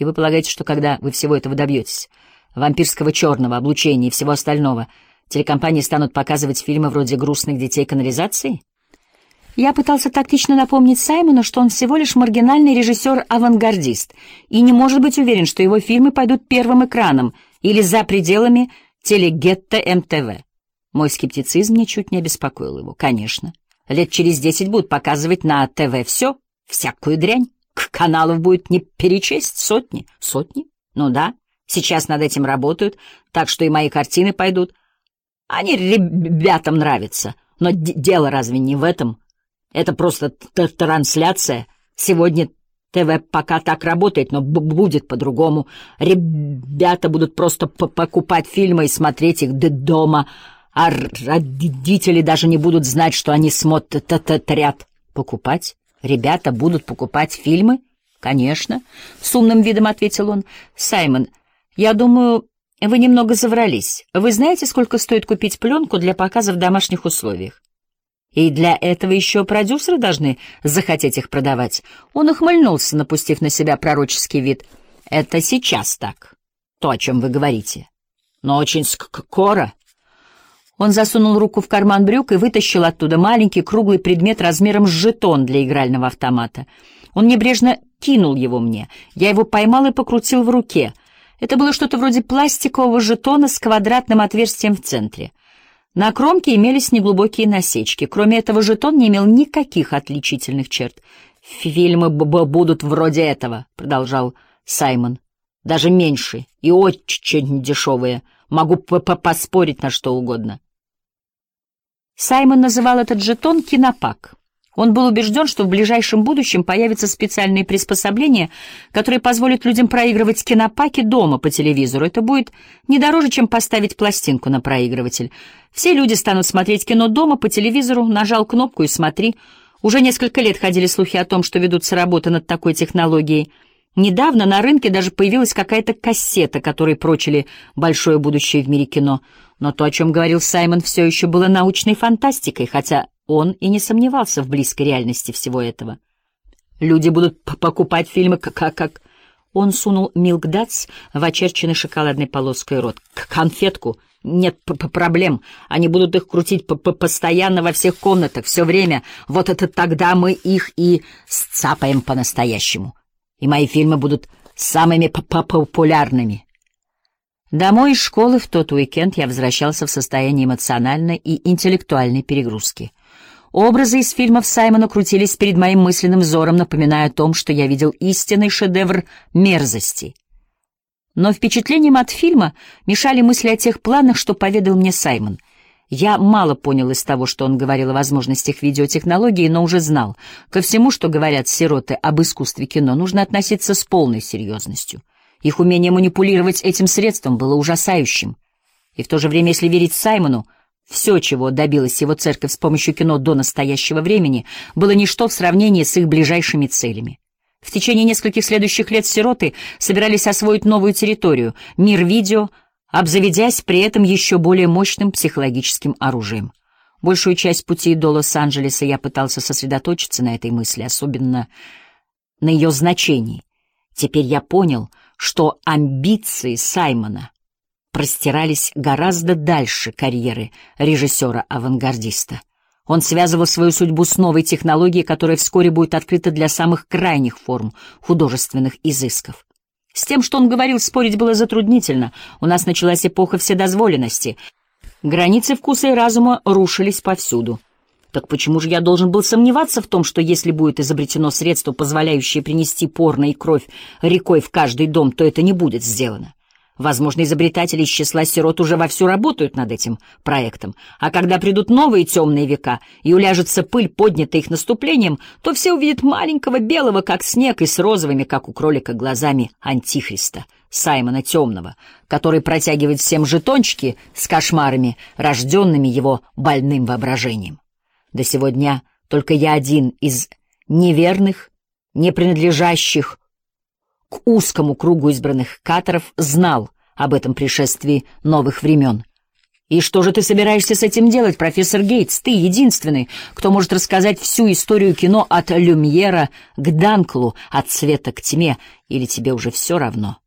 И вы полагаете, что когда вы всего этого добьетесь, вампирского черного, облучения и всего остального, телекомпании станут показывать фильмы вроде «Грустных детей канализации»? Я пытался тактично напомнить Саймону, что он всего лишь маргинальный режиссер-авангардист и не может быть уверен, что его фильмы пойдут первым экраном или за пределами телегетто МТВ. Мой скептицизм ничуть не обеспокоил его. Конечно, лет через 10 будут показывать на ТВ все, всякую дрянь. Каналов будет не перечесть, сотни. Сотни? Ну да, сейчас над этим работают, так что и мои картины пойдут. Они ребятам нравятся, но дело разве не в этом? Это просто трансляция. Сегодня ТВ пока так работает, но будет по-другому. Ребята будут просто покупать фильмы и смотреть их дома, а родители даже не будут знать, что они смотрят. Покупать? Ребята будут покупать фильмы? Конечно, с умным видом ответил он. Саймон, я думаю, вы немного заврались. Вы знаете, сколько стоит купить пленку для показа в домашних условиях? И для этого еще продюсеры должны захотеть их продавать. Он ухмыльнулся, напустив на себя пророческий вид. Это сейчас так, то, о чем вы говорите. Но очень скоро... Он засунул руку в карман брюк и вытащил оттуда маленький круглый предмет размером с жетон для игрального автомата. Он небрежно кинул его мне. Я его поймал и покрутил в руке. Это было что-то вроде пластикового жетона с квадратным отверстием в центре. На кромке имелись неглубокие насечки. Кроме этого, жетон не имел никаких отличительных черт. «Фильмы будут вроде этого», — продолжал Саймон. «Даже меньше и очень дешевые. Могу поспорить на что угодно». Саймон называл этот жетон «кинопак». Он был убежден, что в ближайшем будущем появятся специальные приспособления, которые позволят людям проигрывать кинопаки дома по телевизору. Это будет не дороже, чем поставить пластинку на проигрыватель. Все люди станут смотреть кино дома по телевизору, нажал кнопку и смотри. Уже несколько лет ходили слухи о том, что ведутся работы над такой технологией. Недавно на рынке даже появилась какая-то кассета, которой прочили большое будущее в мире кино. Но то, о чем говорил Саймон, все еще было научной фантастикой, хотя он и не сомневался в близкой реальности всего этого. Люди будут покупать фильмы как... Он сунул Milk Duds в очерченный шоколадной полоской рот. Конфетку? Нет проблем. Они будут их крутить постоянно во всех комнатах, все время. Вот это тогда мы их и сцапаем по-настоящему. И мои фильмы будут самыми популярными. Домой из школы в тот уикенд я возвращался в состоянии эмоциональной и интеллектуальной перегрузки. Образы из фильмов Саймона крутились перед моим мысленным взором, напоминая о том, что я видел истинный шедевр мерзости. Но впечатлениям от фильма мешали мысли о тех планах, что поведал мне Саймон. Я мало понял из того, что он говорил о возможностях видеотехнологии, но уже знал. Ко всему, что говорят сироты об искусстве кино, нужно относиться с полной серьезностью. Их умение манипулировать этим средством было ужасающим. И в то же время, если верить Саймону, все, чего добилась его церковь с помощью кино до настоящего времени, было ничто в сравнении с их ближайшими целями. В течение нескольких следующих лет сироты собирались освоить новую территорию — мир видео, обзаведясь при этом еще более мощным психологическим оружием. Большую часть пути до Лос-Анджелеса я пытался сосредоточиться на этой мысли, особенно на ее значении. Теперь я понял, что амбиции Саймона простирались гораздо дальше карьеры режиссера-авангардиста. Он связывал свою судьбу с новой технологией, которая вскоре будет открыта для самых крайних форм художественных изысков. С тем, что он говорил, спорить было затруднительно. У нас началась эпоха вседозволенности. Границы вкуса и разума рушились повсюду. Так почему же я должен был сомневаться в том, что если будет изобретено средство, позволяющее принести порно и кровь рекой в каждый дом, то это не будет сделано? Возможно, изобретатели из числа сирот уже вовсю работают над этим проектом, а когда придут новые темные века и уляжется пыль, поднятая их наступлением, то все увидят маленького белого, как снег, и с розовыми, как у кролика, глазами антихриста, Саймона Темного, который протягивает всем жетончики с кошмарами, рожденными его больным воображением. До сего дня только я один из неверных, не принадлежащих к узкому кругу избранных каторов знал об этом пришествии новых времен. И что же ты собираешься с этим делать, профессор Гейтс? Ты единственный, кто может рассказать всю историю кино от Люмьера к Данклу, от света к тьме, или тебе уже все равно?